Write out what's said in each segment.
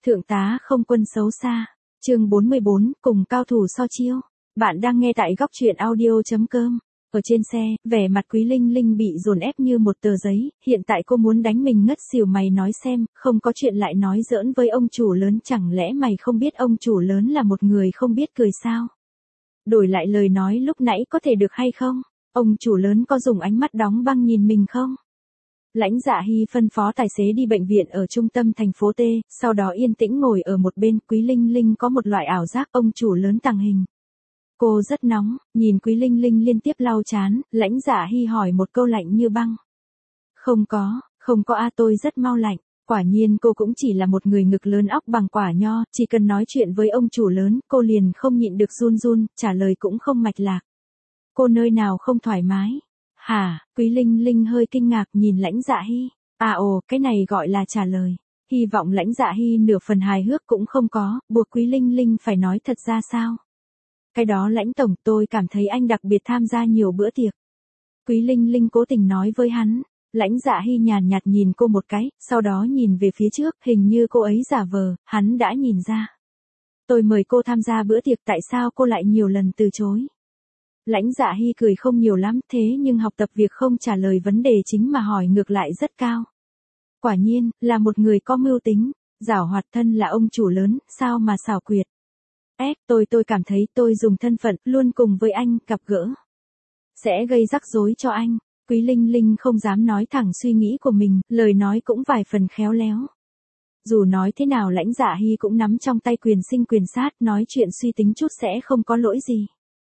Thượng tá không quân xấu xa. Chương 44, cùng cao thủ so chiêu. Bạn đang nghe tại góc truyện audio.com. Ở trên xe, vẻ mặt Quý Linh Linh bị dồn ép như một tờ giấy, hiện tại cô muốn đánh mình ngất xỉu. Mày nói xem, không có chuyện lại nói giỡn với ông chủ lớn, chẳng lẽ mày không biết ông chủ lớn là một người không biết cười sao? Đổi lại lời nói lúc nãy có thể được hay không? Ông chủ lớn có dùng ánh mắt đóng băng nhìn mình không? Lãnh Dạ Hy phân phó tài xế đi bệnh viện ở trung tâm thành phố T, sau đó yên tĩnh ngồi ở một bên. Quý Linh Linh có một loại ảo giác ông chủ lớn tàng hình. Cô rất nóng, nhìn Quý Linh Linh liên tiếp lau chán, Lãnh Dạ Hy hỏi một câu lạnh như băng. Không có tôi rất mau lạnh. Quả nhiên cô cũng chỉ là một người ngực lớn óc bằng quả nho, chỉ cần nói chuyện với ông chủ lớn, cô liền không nhịn được run run, trả lời cũng không mạch lạc. Cô nơi nào không thoải mái? Hả? Quý Linh Linh hơi kinh ngạc nhìn Lãnh Dạ Hy. Cái này gọi là trả lời. Hy vọng Lãnh Dạ Hy nửa phần hài hước cũng không có, buộc Quý Linh Linh phải nói thật ra sao? Cái đó Lãnh tổng, tôi cảm thấy anh đặc biệt tham gia nhiều bữa tiệc. Quý Linh Linh cố tình nói với hắn. Lãnh Dạ Hy nhàn nhạt nhìn cô một cái, sau đó nhìn về phía trước, hình như cô ấy giả vờ, hắn đã nhìn ra. Tôi mời cô tham gia bữa tiệc, tại sao cô lại nhiều lần từ chối? Lãnh Dạ Hy cười không nhiều lắm, thế nhưng học tập việc không trả lời vấn đề chính mà hỏi ngược lại rất cao. Quả nhiên, là một người có mưu tính, giảo hoạt, thân là ông chủ lớn, sao mà xảo quyệt. Tôi cảm thấy tôi dùng thân phận luôn cùng với anh gặp gỡ sẽ gây rắc rối cho anh. Quý Linh Linh không dám nói thẳng suy nghĩ của mình, lời nói cũng vài phần khéo léo. Dù nói thế nào Lãnh Dạ Hy cũng nắm trong tay quyền sinh quyền sát, nói chuyện suy tính chút sẽ không có lỗi gì.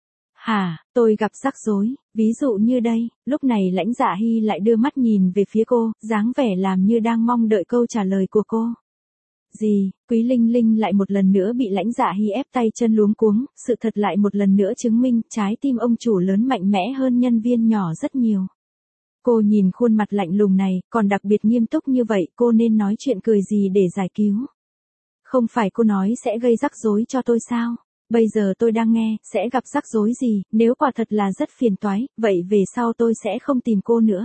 Tôi gặp rắc rối, ví dụ như đây. Lúc này Lãnh Dạ Hy lại đưa mắt nhìn về phía cô, dáng vẻ làm như đang mong đợi câu trả lời của cô. Gì? Quý Linh Linh lại một lần nữa bị Lãnh Dạ Hy ép tay chân luống cuống, sự thật lại một lần nữa chứng minh trái tim ông chủ lớn mạnh mẽ hơn nhân viên nhỏ rất nhiều. Cô nhìn khuôn mặt lạnh lùng này, còn đặc biệt nghiêm túc như vậy, cô nên nói chuyện cười gì để giải cứu? Không phải cô nói sẽ gây rắc rối cho tôi sao? Bây giờ tôi đang nghe, sẽ gặp rắc rối gì, nếu quả thật là rất phiền toái, vậy về sau tôi sẽ không tìm cô nữa.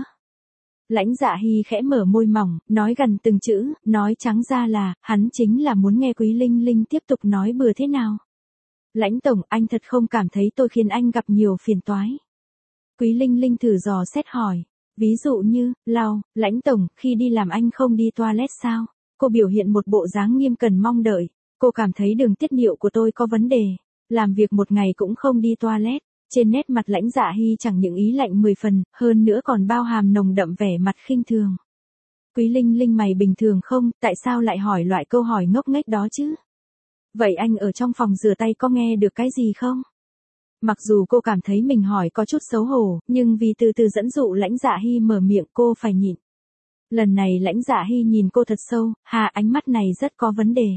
Lãnh Dạ Hy khẽ mở môi mỏng, nói gần từng chữ, nói trắng ra là, hắn chính là muốn nghe Quý Linh Linh tiếp tục nói bừa thế nào. Lãnh tổng, anh thật không cảm thấy tôi khiến anh gặp nhiều phiền toái. Quý Linh Linh thử dò xét hỏi. Ví dụ như, Lãnh tổng, khi đi làm anh không đi toilet sao? Cô biểu hiện một bộ dáng nghiêm cẩn mong đợi. Cô cảm thấy đường tiết niệu của tôi có vấn đề. Làm việc một ngày cũng không đi toilet. Trên nét mặt Lãnh Dạ Hy chẳng những ý lạnh 10 phần, hơn nữa còn bao hàm nồng đậm vẻ mặt khinh thường. Quý Linh Linh, mày bình thường không, tại sao lại hỏi loại câu hỏi ngốc nghếch đó chứ? Vậy anh ở trong phòng rửa tay có nghe được cái gì không? Mặc dù cô cảm thấy mình hỏi có chút xấu hổ, nhưng vì từ từ dẫn dụ Lãnh Dạ Hy mở miệng cô phải nhịn. Lần này Lãnh Dạ Hy nhìn cô thật sâu, ánh mắt này rất có vấn đề.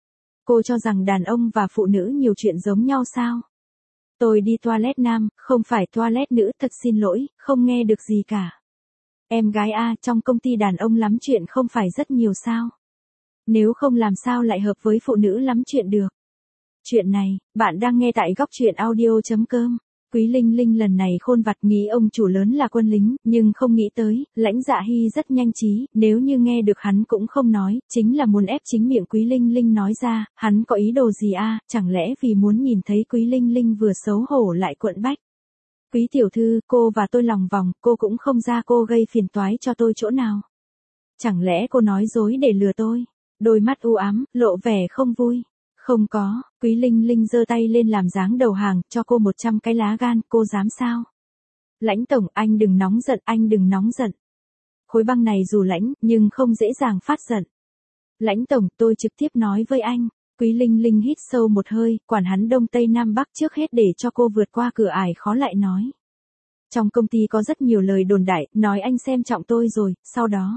Cô cho rằng đàn ông và phụ nữ nhiều chuyện giống nhau sao? Tôi đi toilet nam, không phải toilet nữ, thật xin lỗi, không nghe được gì cả. Em gái trong công ty đàn ông lắm chuyện không phải rất nhiều sao? Nếu không làm sao lại hợp với phụ nữ lắm chuyện được? Chuyện này, bạn đang nghe tại góc truyện audio.com. Quý Linh Linh lần này khôn vặt nghĩ ông chủ lớn là quân lính, nhưng không nghĩ tới, Lãnh Dạ Hy rất nhanh trí, nếu như nghe được hắn cũng không nói, chính là muốn ép chính miệng Quý Linh Linh nói ra, hắn có ý đồ gì chẳng lẽ vì muốn nhìn thấy Quý Linh Linh vừa xấu hổ lại quẫn bách. Quý tiểu thư, cô và tôi lòng vòng, cô cũng không ra cô gây phiền toái cho tôi chỗ nào. Chẳng lẽ cô nói dối để lừa tôi? Đôi mắt u ám, lộ vẻ không vui. Không có, Quý Linh Linh giơ tay lên làm dáng đầu hàng, cho cô 100 cái lá gan, cô dám sao? Lãnh tổng, anh đừng nóng giận. Khối băng này dù lãnh, nhưng không dễ dàng phát giận. Lãnh tổng, tôi trực tiếp nói với anh. Quý Linh Linh hít sâu một hơi, quản hắn Đông Tây Nam Bắc trước hết để cho cô vượt qua cửa ải khó lại nói. Trong công ty có rất nhiều lời đồn đại, nói anh xem trọng tôi rồi, sau đó.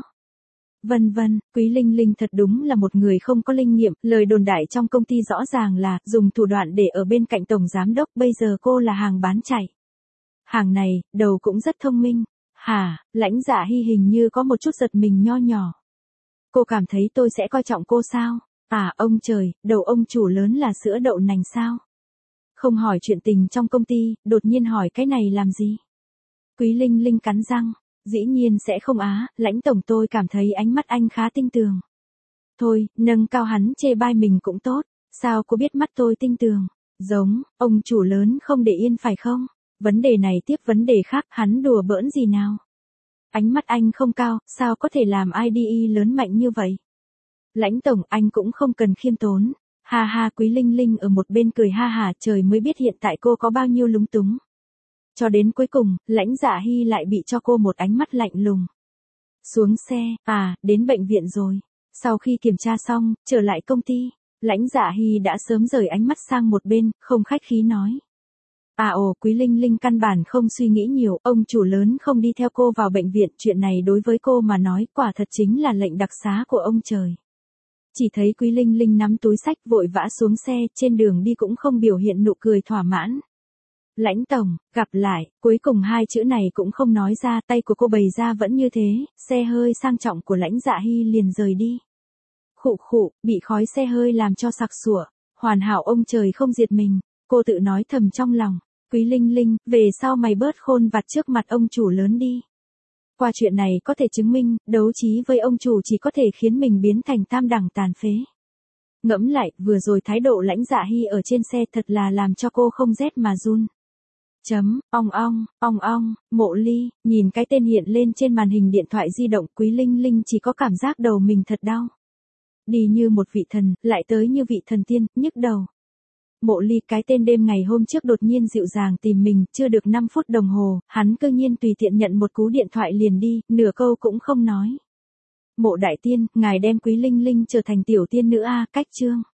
Vân, Quý Linh Linh thật đúng là một người không có linh nghiệm, lời đồn đại trong công ty rõ ràng là dùng thủ đoạn để ở bên cạnh tổng giám đốc, bây giờ cô là hàng bán chạy. Hàng này, đầu cũng rất thông minh. Lãnh Dạ Hy hình như có một chút giật mình nho nhỏ. Cô cảm thấy tôi sẽ coi trọng cô sao? Ông trời, đầu ông chủ lớn là sữa đậu nành sao? Không hỏi chuyện tình trong công ty, đột nhiên hỏi cái này làm gì? Quý Linh Linh cắn răng. Dĩ nhiên sẽ không Lãnh tổng, tôi cảm thấy ánh mắt anh khá tinh tường. Thôi, nâng cao hắn chê bai mình cũng tốt, sao cô biết mắt tôi tinh tường, giống, ông chủ lớn không để yên phải không? Vấn đề này tiếp vấn đề khác, hắn đùa bỡn gì nào? Ánh mắt anh không cao, sao có thể làm IDE lớn mạnh như vậy? Lãnh tổng, anh cũng không cần khiêm tốn. Ha ha, Quý Linh Linh ở một bên cười ha hả, trời mới biết hiện tại cô có bao nhiêu lúng túng. Cho đến cuối cùng, Lãnh Dạ Hy lại bị cho cô một ánh mắt lạnh lùng. Xuống xe, đến bệnh viện rồi. Sau khi kiểm tra xong, trở lại công ty, Lãnh Dạ Hy đã sớm rời ánh mắt sang một bên, không khách khí nói. Quý Linh Linh căn bản không suy nghĩ nhiều, ông chủ lớn không đi theo cô vào bệnh viện, chuyện này đối với cô mà nói quả thật chính là lệnh đặc xá của ông trời. Chỉ thấy Quý Linh Linh nắm túi xách vội vã xuống xe, trên đường đi cũng không biểu hiện nụ cười thỏa mãn. Lãnh tổng, gặp lại, cuối cùng hai chữ này cũng không nói ra, tay của cô bày ra vẫn như thế, xe hơi sang trọng của Lãnh Dạ Hy liền rời đi. Khụ khụ, bị khói xe hơi làm cho sặc sủa, hoàn hảo ông trời không diệt mình, cô tự nói thầm trong lòng. Quý Linh Linh, về sau mày bớt khôn vặt trước mặt ông chủ lớn đi. Qua chuyện này có thể chứng minh, đấu trí với ông chủ chỉ có thể khiến mình biến thành tam đẳng tàn phế. Ngẫm lại, vừa rồi thái độ Lãnh Dạ Hy ở trên xe thật là làm cho cô không rét mà run. Mộ Ly, nhìn cái tên hiện lên trên màn hình điện thoại di động, Quý Linh Linh chỉ có cảm giác đầu mình thật đau. Đi như một vị thần, lại tới như vị thần tiên, nhức đầu. Mộ Ly, cái tên đêm ngày hôm trước đột nhiên dịu dàng tìm mình, chưa được 5 phút đồng hồ, hắn cơ nhiên tùy tiện nhận một cú điện thoại liền đi, nửa câu cũng không nói. Mộ đại tiên, ngài đem Quý Linh Linh trở thành tiểu tiên nữ cách chương.